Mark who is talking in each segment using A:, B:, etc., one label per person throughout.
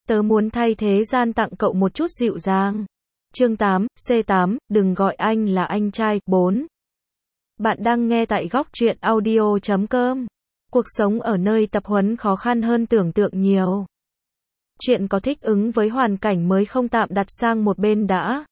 A: Tớ muốn thay thế gian tặng cậu một chút dịu dàng. Chương 8, C8, đừng gọi anh là anh trai. 4. Bạn đang nghe tại góc truyện audio.com. Cuộc sống ở nơi tập huấn khó khăn hơn tưởng tượng nhiều. Chuyện có thích ứng với hoàn cảnh mới không, tạm đặt sang một bên đã.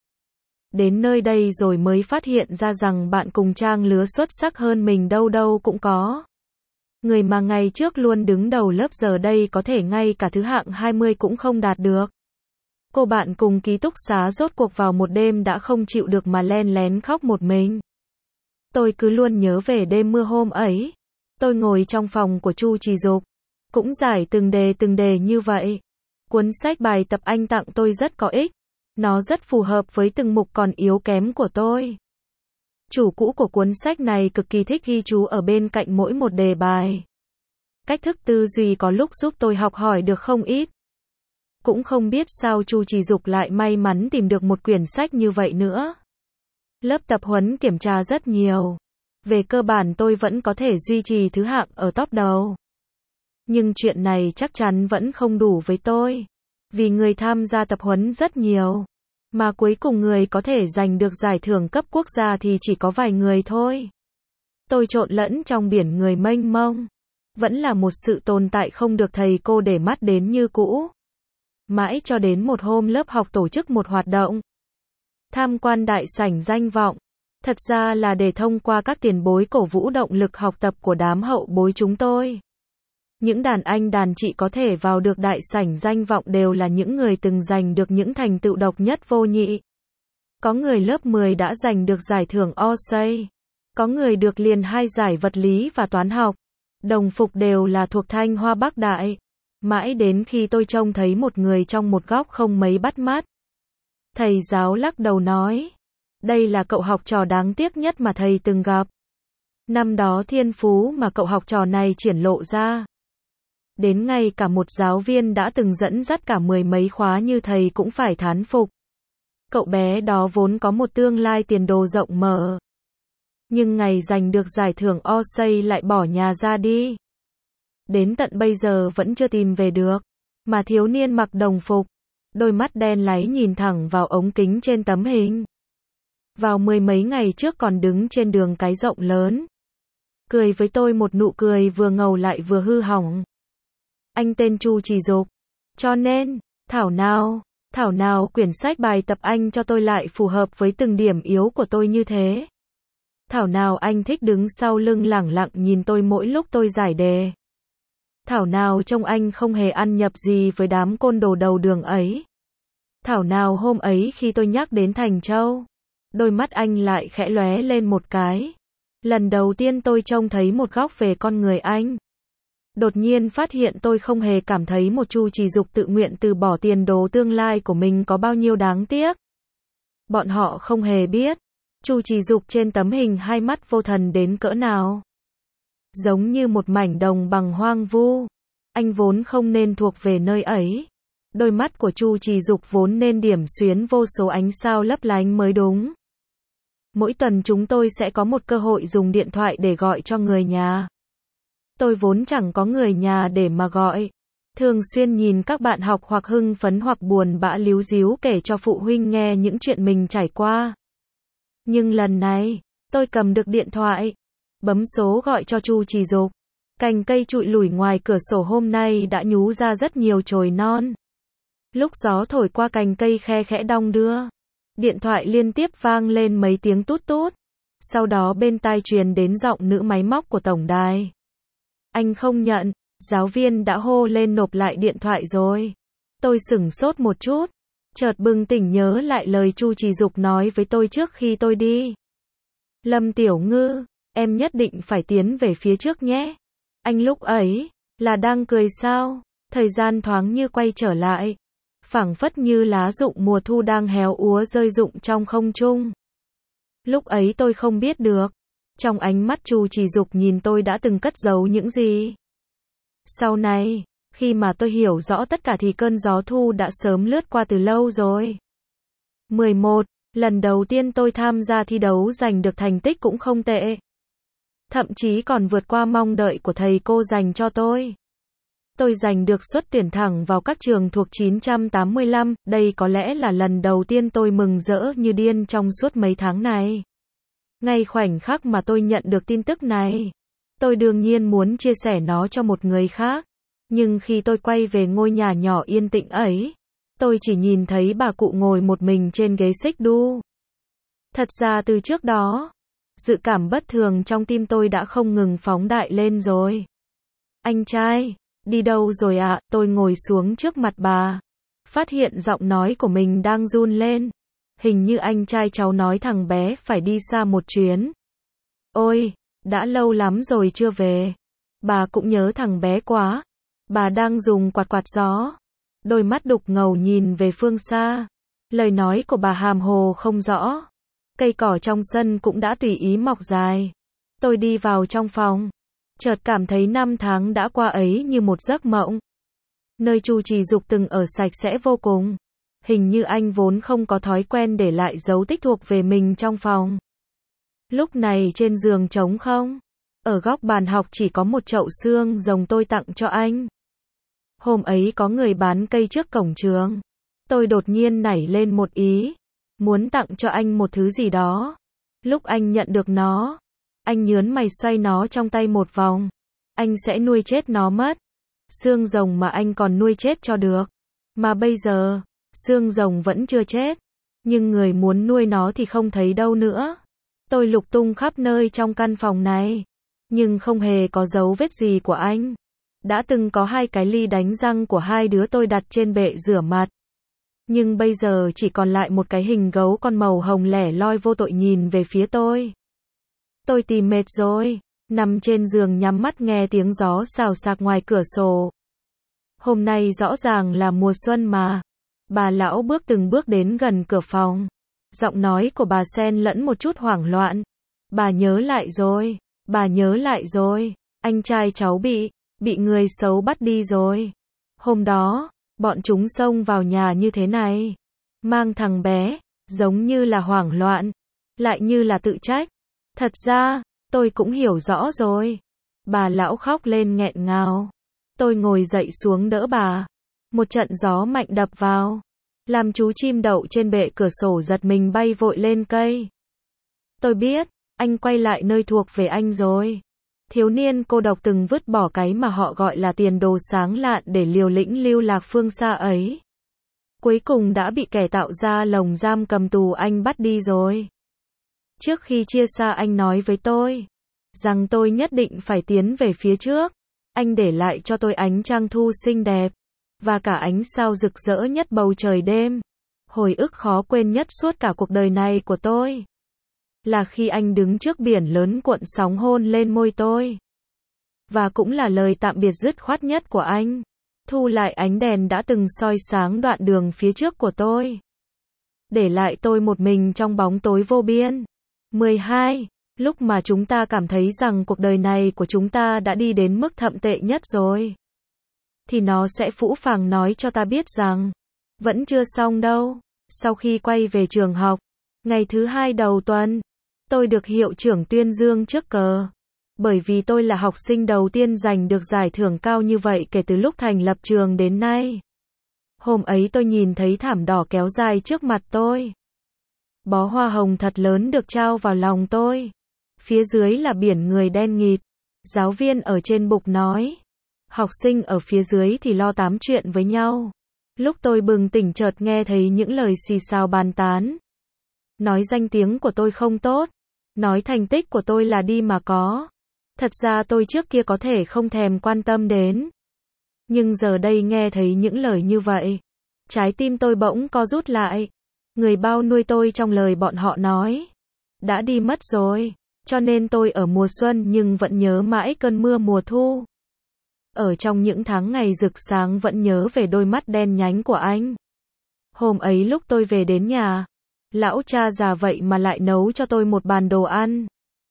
A: Đến nơi đây rồi mới phát hiện ra rằng bạn cùng trang lứa xuất sắc hơn mình đâu đâu cũng có. Người mà ngày trước luôn đứng đầu lớp giờ đây có thể ngay cả thứ hạng 20 cũng không đạt được. Cô bạn cùng ký túc xá rốt cuộc vào một đêm đã không chịu được mà len lén khóc một mình. Tôi cứ luôn nhớ về đêm mưa hôm ấy. Tôi ngồi trong phòng của Chu Trì Dục, cũng giải từng đề như vậy. Cuốn sách bài tập anh tặng tôi rất có ích. Nó rất phù hợp với từng mục còn yếu kém của tôi. Chủ cũ của cuốn sách này cực kỳ thích ghi chú ở bên cạnh mỗi một đề bài. Cách thức tư duy có lúc giúp tôi học hỏi được không ít. Cũng không biết sao Chu Trì Dục lại may mắn tìm được một quyển sách như vậy nữa. Lớp tập huấn kiểm tra rất nhiều. Về cơ bản tôi vẫn có thể duy trì thứ hạng ở top đầu. Nhưng chuyện này chắc chắn vẫn không đủ với tôi. Vì người tham gia tập huấn rất nhiều. Mà cuối cùng người có thể giành được giải thưởng cấp quốc gia thì chỉ có vài người thôi. Tôi trộn lẫn trong biển người mênh mông. Vẫn là một sự tồn tại không được thầy cô để mắt đến như cũ. Mãi cho đến một hôm lớp học tổ chức một hoạt động. Tham quan đại sảnh danh vọng. Thật ra là để thông qua các tiền bối cổ vũ động lực học tập của đám hậu bối chúng tôi. Những đàn anh đàn chị có thể vào được đại sảnh danh vọng đều là những người từng giành được những thành tựu độc nhất vô nhị. Có người lớp 10 đã giành được giải thưởng OSAY. Có người được liền 2 giải vật lý và toán học. Đồng phục đều là thuộc Thanh Hoa Bắc Đại. Mãi đến khi tôi trông thấy một người trong một góc không mấy bắt mắt. Thầy giáo lắc đầu nói. Đây là cậu học trò đáng tiếc nhất mà thầy từng gặp. Năm đó thiên phú mà cậu học trò này triển lộ ra. Đến ngay cả một giáo viên đã từng dẫn dắt cả 10 mấy khóa như thầy cũng phải thán phục. Cậu bé đó vốn có một tương lai tiền đồ rộng mở. Nhưng ngày giành được giải thưởng OSAY lại bỏ nhà ra đi. Đến tận bây giờ vẫn chưa tìm về được. Mà thiếu niên mặc đồng phục, đôi mắt đen láy nhìn thẳng vào ống kính trên tấm hình. Vào 10 mấy ngày trước còn đứng trên đường cái rộng lớn. Cười với tôi một nụ cười vừa ngầu lại vừa hư hỏng. Anh tên Chu Trì Dục. Cho nên, thảo nào quyển sách bài tập anh cho tôi lại phù hợp với từng điểm yếu của tôi như thế. Thảo nào anh thích đứng sau lưng lẳng lặng nhìn tôi mỗi lúc tôi giải đề. Thảo nào trông anh không hề ăn nhập gì với đám côn đồ đầu đường ấy. Thảo nào hôm ấy khi tôi nhắc đến Thành Châu, đôi mắt anh lại khẽ lóe lên một cái. Lần đầu tiên tôi trông thấy một góc về con người anh. Đột nhiên phát hiện tôi không hề cảm thấy một Chu Trì Dục tự nguyện từ bỏ tiền đồ tương lai của mình có bao nhiêu đáng tiếc. Bọn họ không hề biết, Chu Trì Dục trên tấm hình hai mắt vô thần đến cỡ nào. Giống như một mảnh đồng bằng hoang vu. Anh vốn không nên thuộc về nơi ấy. Đôi mắt của Chu Trì Dục vốn nên điểm xuyến vô số ánh sao lấp lánh mới đúng. Mỗi tuần chúng tôi sẽ có một cơ hội dùng điện thoại để gọi cho người nhà. Tôi vốn chẳng có người nhà để mà gọi. Thường xuyên nhìn các bạn học hoặc hưng phấn hoặc buồn bã líu ríu kể cho phụ huynh nghe những chuyện mình trải qua. Nhưng lần này, tôi cầm được điện thoại, bấm số gọi cho Chu Trì Dục. Cành cây trụi lủi ngoài cửa sổ hôm nay đã nhú ra rất nhiều chồi non. Lúc gió thổi qua cành cây khe khẽ đong đưa. Điện thoại liên tiếp vang lên mấy tiếng tút tút. Sau đó bên tai truyền đến giọng nữ máy móc của tổng đài. Anh không nhận, giáo viên đã hô lên nộp lại điện thoại rồi. Tôi sửng sốt một chút, chợt bừng tỉnh nhớ lại lời Chu Trì Dục nói với tôi trước khi tôi đi. Lâm Tiểu Ngư, em nhất định phải tiến về phía trước nhé. Anh lúc ấy, là đang cười sao? Thời gian thoáng như quay trở lại. Phảng phất như lá rụng mùa thu đang héo úa rơi rụng trong không trung. Lúc ấy tôi không biết được. Trong ánh mắt Chu Trì Dục nhìn tôi đã từng cất giấu những gì. Sau này, khi mà tôi hiểu rõ tất cả thì cơn gió thu đã sớm lướt qua từ lâu rồi. 11. Lần đầu tiên tôi tham gia thi đấu giành được thành tích cũng không tệ. Thậm chí còn vượt qua mong đợi của thầy cô dành cho tôi. Tôi giành được suất tuyển thẳng vào các trường thuộc 985, đây có lẽ là lần đầu tiên tôi mừng rỡ như điên trong suốt mấy tháng này. Ngay khoảnh khắc mà tôi nhận được tin tức này, tôi đương nhiên muốn chia sẻ nó cho một người khác. Nhưng khi tôi quay về ngôi nhà nhỏ yên tĩnh ấy, tôi chỉ nhìn thấy bà cụ ngồi một mình trên ghế xích đu. Thật ra từ trước đó, dự cảm bất thường trong tim tôi đã không ngừng phóng đại lên rồi. Anh trai, đi đâu rồi ạ? Tôi ngồi xuống trước mặt bà, phát hiện giọng nói của mình đang run lên. Hình như anh trai cháu nói thằng bé phải đi xa một chuyến. Ôi, đã lâu lắm rồi chưa về. Bà cũng nhớ thằng bé quá. Bà đang dùng quạt gió. Đôi mắt đục ngầu nhìn về phương xa. Lời nói của bà hàm hồ không rõ. Cây cỏ trong sân cũng đã tùy ý mọc dài. Tôi đi vào trong phòng. Chợt cảm thấy 5 tháng đã qua ấy như một giấc mộng. Nơi Chu Trì Dục từng ở sạch sẽ vô cùng. Hình như anh vốn không có thói quen để lại dấu tích thuộc về mình trong phòng. Lúc này trên giường trống không. Ở góc bàn học chỉ có một chậu xương rồng tôi tặng cho anh. Hôm ấy có người bán cây trước cổng trường. Tôi đột nhiên nảy lên một ý. Muốn tặng cho anh một thứ gì đó. Lúc anh nhận được nó, anh nhớn mày xoay nó trong tay một vòng. Anh sẽ nuôi chết nó mất. Xương rồng mà anh còn nuôi chết cho được. Mà bây giờ, xương rồng vẫn chưa chết. Nhưng người muốn nuôi nó thì không thấy đâu nữa. Tôi lục tung khắp nơi trong căn phòng này. Nhưng không hề có dấu vết gì của anh. Đã từng có 2 cái ly đánh răng của 2 đứa tôi đặt trên bệ rửa mặt. Nhưng bây giờ chỉ còn lại một cái hình gấu con màu hồng lẻ loi vô tội nhìn về phía tôi. Tôi tìm mệt rồi, nằm trên giường nhắm mắt nghe tiếng gió xào xạc ngoài cửa sổ. Hôm nay rõ ràng là mùa xuân mà. Bà lão bước từng bước đến gần cửa phòng. Giọng nói của bà xen lẫn một chút hoảng loạn. Bà nhớ lại rồi, bà nhớ lại rồi, anh trai cháu bị người xấu bắt đi rồi. Hôm đó, bọn chúng xông vào nhà như thế này. Mang thằng bé, giống như là hoảng loạn, lại như là tự trách. Thật ra, tôi cũng hiểu rõ rồi. Bà lão khóc lên nghẹn ngào. Tôi ngồi dậy xuống đỡ bà. Một trận gió mạnh đập vào. Làm chú chim đậu trên bệ cửa sổ giật mình bay vội lên cây. Tôi biết, anh quay lại nơi thuộc về anh rồi. Thiếu niên cô độc từng vứt bỏ cái mà họ gọi là tiền đồ sáng lạn để liều lĩnh lưu lạc phương xa ấy. Cuối cùng đã bị kẻ tạo ra lồng giam cầm tù anh bắt đi rồi. Trước khi chia xa anh nói với tôi rằng tôi nhất định phải tiến về phía trước. Anh để lại cho tôi ánh trăng thu xinh đẹp và cả ánh sao rực rỡ nhất bầu trời đêm. Hồi ức khó quên nhất suốt cả cuộc đời này của tôi là khi anh đứng trước biển lớn cuộn sóng hôn lên môi tôi. Và cũng là lời tạm biệt dứt khoát nhất của anh. Thu lại ánh đèn đã từng soi sáng đoạn đường phía trước của tôi. Để lại tôi một mình trong bóng tối vô biên. 12. Lúc mà chúng ta cảm thấy rằng cuộc đời này của chúng ta đã đi đến mức thậm tệ nhất rồi, thì nó sẽ phũ phàng nói cho ta biết rằng vẫn chưa xong đâu. Sau khi quay về trường học, ngày thứ 2 đầu tuần, tôi được hiệu trưởng tuyên dương trước cờ. Bởi vì tôi là học sinh đầu tiên giành được giải thưởng cao như vậy kể từ lúc thành lập trường đến nay. Hôm ấy tôi nhìn thấy thảm đỏ kéo dài trước mặt tôi. Bó hoa hồng thật lớn được trao vào lòng tôi. Phía dưới là biển người đen nghịt. Giáo viên ở trên bục nói. Học sinh ở phía dưới thì lo tám chuyện với nhau. Lúc tôi bừng tỉnh chợt nghe thấy những lời xì xào bàn tán. Nói danh tiếng của tôi không tốt. Nói thành tích của tôi là đi mà có. Thật ra tôi trước kia có thể không thèm quan tâm đến. Nhưng giờ đây nghe thấy những lời như vậy. Trái tim tôi bỗng co rút lại. Người bao nuôi tôi trong lời bọn họ nói đã đi mất rồi. Cho nên tôi ở mùa xuân nhưng vẫn nhớ mãi cơn mưa mùa thu. Ở trong những tháng ngày rực sáng vẫn nhớ về đôi mắt đen nhánh của anh. Hôm ấy lúc tôi về đến nhà, lão cha già vậy mà lại nấu cho tôi một bàn đồ ăn.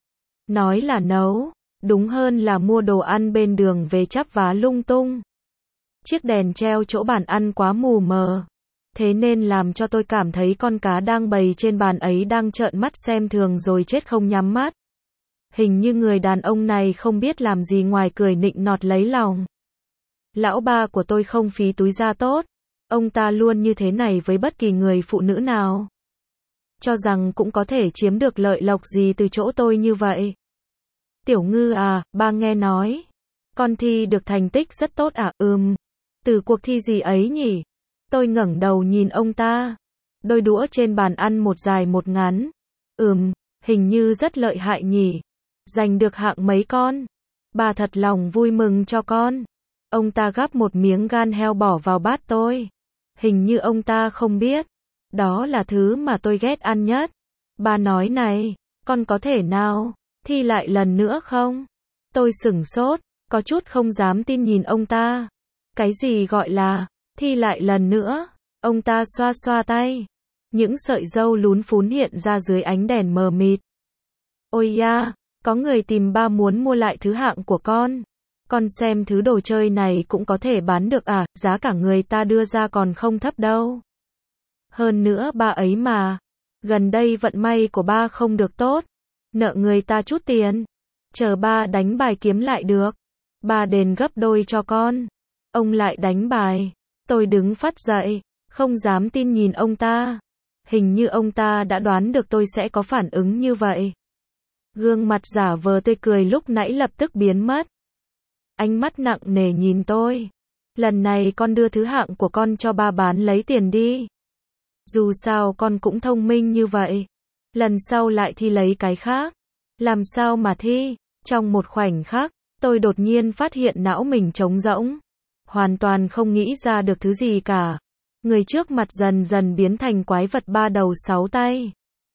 A: Nói là nấu, đúng hơn là mua đồ ăn bên đường về chắp vá lung tung. Chiếc đèn treo chỗ bàn ăn quá mù mờ. Thế nên làm cho tôi cảm thấy con cá đang bầy trên bàn ấy đang trợn mắt xem thường rồi chết không nhắm mắt. Hình như người đàn ông này không biết làm gì ngoài cười nịnh nọt lấy lòng. Lão ba của tôi không phí túi ra tốt. Ông ta luôn như thế này với bất kỳ người phụ nữ nào. Cho rằng cũng có thể chiếm được lợi lộc gì từ chỗ tôi như vậy. Tiểu Ngư à, ba nghe nói. Con thi được thành tích rất tốt à? Từ cuộc thi gì ấy nhỉ? Tôi ngẩng đầu nhìn ông ta. Đôi đũa trên bàn ăn một dài một ngắn. Hình như rất lợi hại nhỉ. Giành được hạng mấy con? Bà thật lòng vui mừng cho con. Ông ta gắp một miếng gan heo bỏ vào bát tôi. Hình như ông ta không biết. Đó là thứ mà tôi ghét ăn nhất. Bà nói này, con có thể nào thi lại lần nữa không? Tôi sửng sốt, có chút không dám tin nhìn ông ta. Cái gì gọi là thi lại lần nữa? Ông ta xoa xoa tay. Những sợi râu lún phún hiện ra dưới ánh đèn mờ mịt. Ôi da, có người tìm ba muốn mua lại thứ hạng của con. Con xem thứ đồ chơi này cũng có thể bán được à, giá cả người ta đưa ra còn không thấp đâu. Hơn nữa ba ấy mà, gần đây vận may của ba không được tốt, nợ người ta chút tiền, chờ ba đánh bài kiếm lại được, ba đền gấp đôi cho con. Ông lại đánh bài. Tôi đứng phắt dậy, không dám tin nhìn ông ta. Hình như ông ta đã đoán được tôi sẽ có phản ứng như vậy. Gương mặt giả vờ tươi cười lúc nãy lập tức biến mất. Ánh mắt nặng nề nhìn tôi. Lần này con đưa thứ hạng của con cho ba bán lấy tiền đi. Dù sao con cũng thông minh như vậy. Lần sau lại thi lấy cái khác. Làm sao mà thi? Trong một khoảnh khắc, tôi đột nhiên phát hiện não mình trống rỗng. Hoàn toàn không nghĩ ra được thứ gì cả. Người trước mặt dần dần biến thành quái vật ba đầu sáu tay.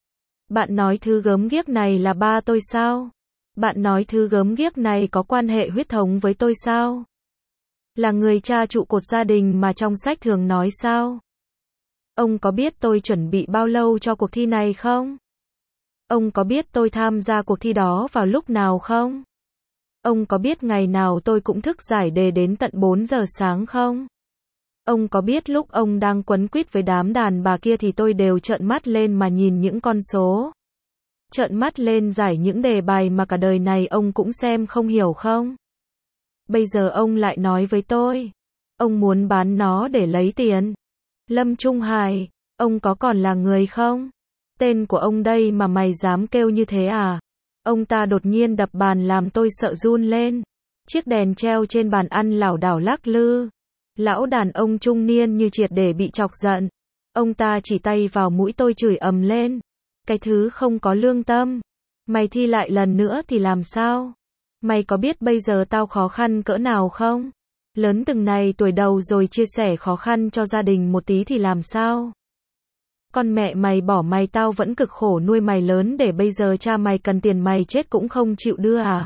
A: Bạn nói thứ gớm ghiếc này là ba tôi sao? Bạn nói thứ gớm ghiếc này có quan hệ huyết thống với tôi sao? Là người cha trụ cột gia đình mà trong sách thường nói sao? Ông có biết tôi chuẩn bị bao lâu cho cuộc thi này không? Ông có biết tôi tham gia cuộc thi đó vào lúc nào không? Ông có biết ngày nào tôi cũng thức giải đề đến tận 4 giờ sáng không? Ông có biết lúc ông đang quấn quýt với đám đàn bà kia thì tôi đều trợn mắt lên mà nhìn những con số. Trợn mắt lên giải những đề bài mà cả đời này ông cũng xem không hiểu không? Bây giờ ông lại nói với tôi, ông muốn bán nó để lấy tiền. Lâm Trung Hải, ông có còn là người không? Tên của ông đây mà mày dám kêu như thế à? Ông ta đột nhiên đập bàn làm tôi sợ run lên. Chiếc đèn treo trên bàn ăn lảo đảo lắc lư. Lão đàn ông trung niên như triệt để bị chọc giận. Ông ta chỉ tay vào mũi tôi chửi ầm lên. Cái thứ không có lương tâm. Mày thi lại lần nữa thì làm sao? Mày có biết bây giờ tao khó khăn cỡ nào không? Lớn từng này tuổi đầu rồi chia sẻ khó khăn cho gia đình một tí thì làm sao? Con mẹ mày bỏ mày tao vẫn cực khổ nuôi mày lớn để bây giờ cha mày cần tiền mày chết cũng không chịu đưa à?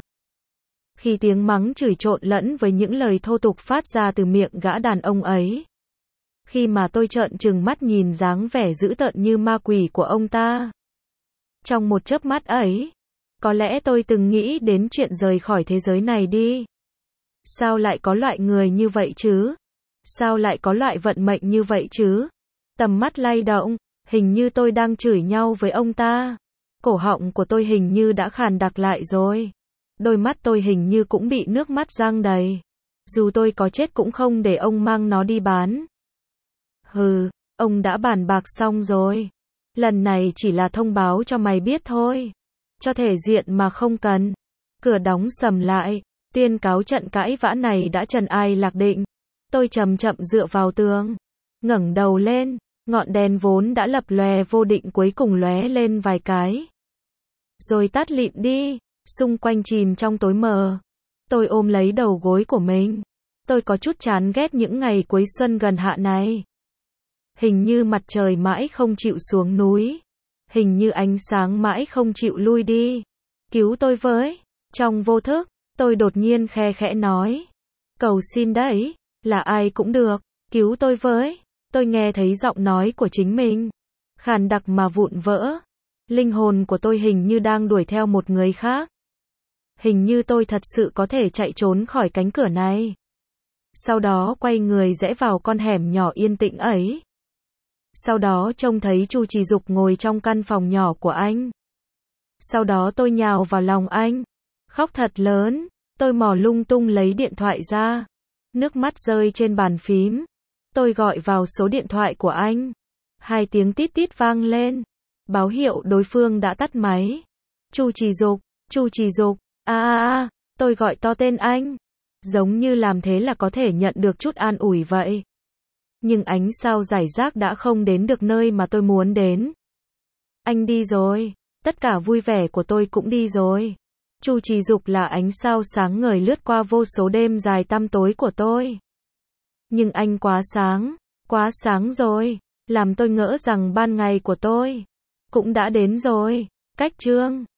A: Khi tiếng mắng chửi trộn lẫn với những lời thô tục phát ra từ miệng gã đàn ông ấy. Khi mà tôi trợn trừng mắt nhìn dáng vẻ dữ tợn như ma quỷ của ông ta. Trong một chớp mắt ấy, có lẽ tôi từng nghĩ đến chuyện rời khỏi thế giới này đi. Sao lại có loại người như vậy chứ? Sao lại có loại vận mệnh như vậy chứ? Tầm mắt lay động, hình như tôi đang chửi nhau với ông ta. Cổ họng của tôi hình như đã khàn đặc lại rồi. Đôi mắt tôi hình như cũng bị nước mắt giăng đầy. Dù tôi có chết cũng không để ông mang nó đi bán. Hừ, ông đã bàn bạc xong rồi. Lần này chỉ là thông báo cho mày biết thôi. Cho thể diện mà không cần. Cửa đóng sầm lại. Tuyên cáo trận cãi vã này đã trần ai lạc định. Tôi chậm chậm dựa vào tường. Ngẩng đầu lên. Ngọn đèn vốn đã lập lòe vô định cuối cùng lóe lên vài cái. Rồi tắt lịm đi. Xung quanh chìm trong tối mờ. Tôi ôm lấy đầu gối của mình. Tôi có chút chán ghét những ngày cuối xuân gần hạ này. Hình như mặt trời mãi không chịu xuống núi. Hình như ánh sáng mãi không chịu lui đi. Cứu tôi với. Trong vô thức, tôi đột nhiên khe khẽ nói. Cầu xin đấy, là ai cũng được. Cứu tôi với. Tôi nghe thấy giọng nói của chính mình. Khàn đặc mà vụn vỡ. Linh hồn của tôi hình như đang đuổi theo một người khác. Hình như tôi thật sự có thể chạy trốn khỏi cánh cửa này. Sau đó quay người rẽ vào con hẻm nhỏ yên tĩnh ấy. Sau đó trông thấy Chu Trì Dục ngồi trong căn phòng nhỏ của anh. Sau đó tôi nhào vào lòng anh. Khóc thật lớn. Tôi mò lung tung lấy điện thoại ra. Nước mắt rơi trên bàn phím. Tôi gọi vào số điện thoại của anh. 2 tiếng tít tít vang lên. Báo hiệu đối phương đã tắt máy. Chu Trì Dục, tôi gọi to tên anh. Giống như làm thế là có thể nhận được chút an ủi vậy. Nhưng ánh sao rải rác đã không đến được nơi mà tôi muốn đến. Anh đi rồi. Tất cả vui vẻ của tôi cũng đi rồi. Chu Trì Dục là ánh sao sáng ngời lướt qua vô số đêm dài tăm tối của tôi. Nhưng anh quá sáng rồi, làm tôi ngỡ rằng ban ngày của tôi cũng đã đến rồi. Cách chương